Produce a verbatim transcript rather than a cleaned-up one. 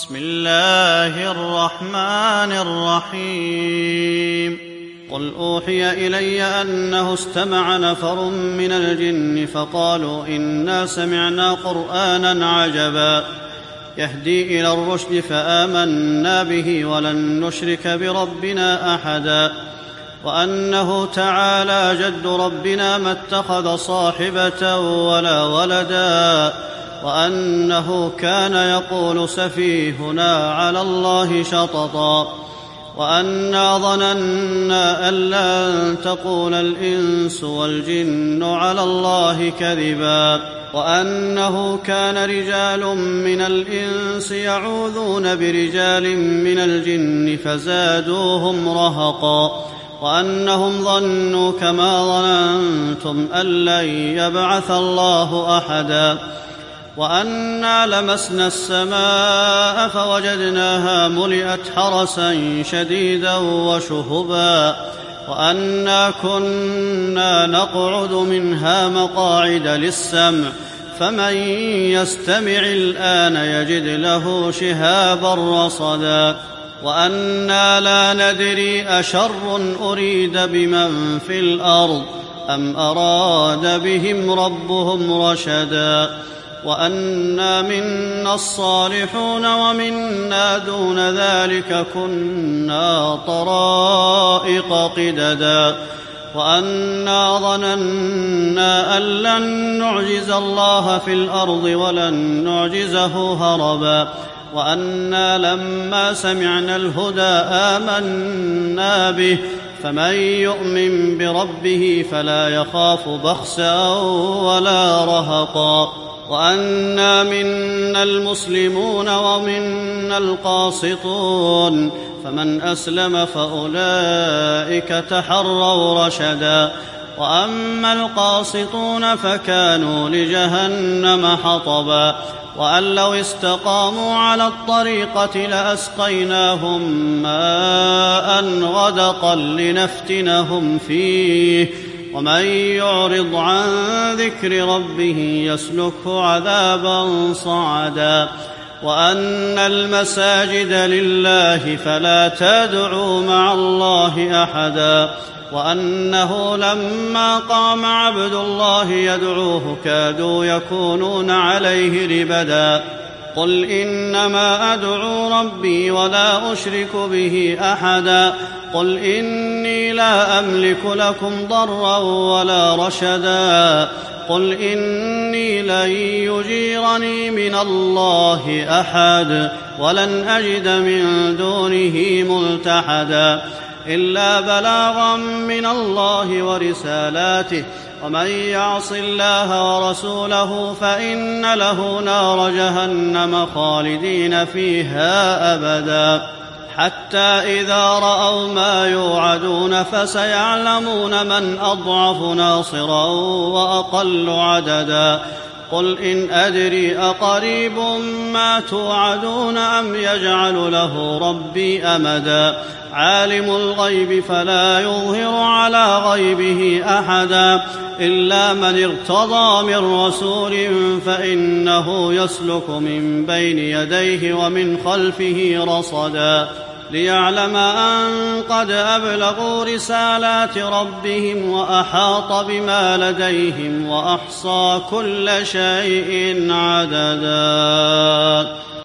بسم الله الرحمن الرحيم قل أوحي إلي أنه استمع نفر من الجن فقالوا إنا سمعنا قرآنا عجبا يهدي إلى الرشد فآمنا به ولن نشرك بربنا أحدا وأنه تعالى جد ربنا ما اتخذ صاحبة ولا ولدا وأنه كان يقول سفيهنا على الله شططا وأنا ظننا أن لن تقول الإنس والجن على الله كذبا وأنه كان رجال من الإنس يعوذون برجال من الجن فزادوهم رهقا وأنهم ظنوا كما ظننتم أن لن يبعث الله أحدا وأنا لمسنا السماء فوجدناها ملئت حرسا شديدا وشهبا وأنا كنا نقعد منها مقاعد للسمع فمن يستمع الآن يجد له شهابا رصدا وأنا لا ندري أشر أريد بمن في الأرض أم أراد بهم ربهم رشدا وأنا منا الصالحون ومنا دون ذلك كنا طرائق قددا وأنا ظننا أن لن نعجز الله في الأرض ولن نعجزه هربا وأنا لما سمعنا الهدى آمنا به فمن يؤمن بربه فلا يخاف بخسا ولا رهقا وأنا منا المسلمون ومنا القاسطون فمن أسلم فأولئك تحروا رشدا وأما القاسطون فكانوا لجهنم حطبا وأن لو استقاموا على الطريقة لأسقيناهم ماء غدقا لنفتنهم فيه ومن يعرض عن ذكر ربه يسلكه عذابا صعدا وأن المساجد لله فلا تدعوا مع الله أحدا وأنه لما قام عبد الله يدعوه كادوا يكونون عليه لبدا قل إنما أدعو ربي ولا أشرك به أحدا قل إني لا أملك لكم ضرا ولا رشدا قل إني لن يجيرني من الله أحد ولن أجد من دونه ملتحدا إلا بلاغا من الله ورسالاته ومن يعص الله ورسوله فإن له نار جهنم خالدين فيها أبدا حتى إذا رأوا ما يوعدون فسيعلمون من أضعف ناصرا وأقل عددا قل إن أدري أقريب ما توعدون أم يجعل له ربي أمدا عالم الغيب فلا يظهر على غيبه أحدا إلا من ارتضى من رسول فإنه يسلك من بين يديه ومن خلفه رصدا ليعلم أن قد أبلغوا رسالات ربهم وأحاط بما لديهم وأحصى كل شيء عددا.